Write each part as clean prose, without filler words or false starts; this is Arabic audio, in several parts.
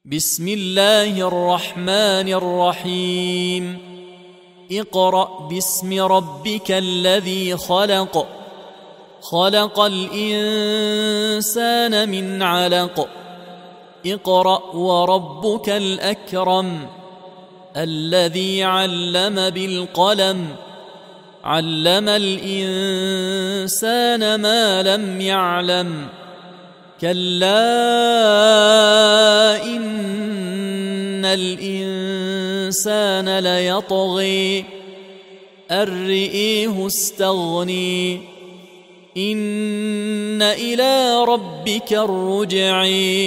بسم الله الرحمن الرحيم اقرأ باسم ربك الذي خلق خلق الإنسان من علق اقرأ وربك الأكرم الذي علم بالقلم علم الإنسان ما لم يعلم كلا إن الإنسان ليطغي أن رآه استغني إن إلى ربك الرجع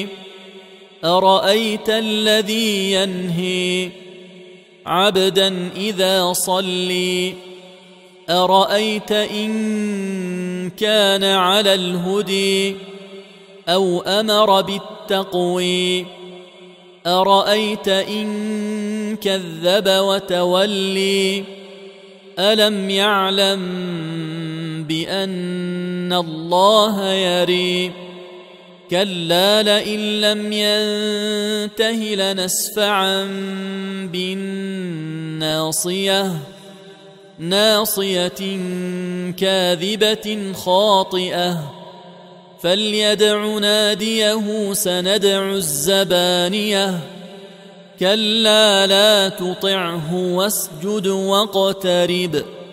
أرأيت الذي ينهي عبدا إذا صلي أرأيت إن كان على الهدي أو أمر بالتقوي أرأيت إن كذب وتولي ألم يعلم بأن الله يري كلا لئن لم ينته لنسفعا بالناصية ناصية كاذبة خاطئة فليدع ناديه سندع الزبانية كلا لا تطعه واسجد واقترب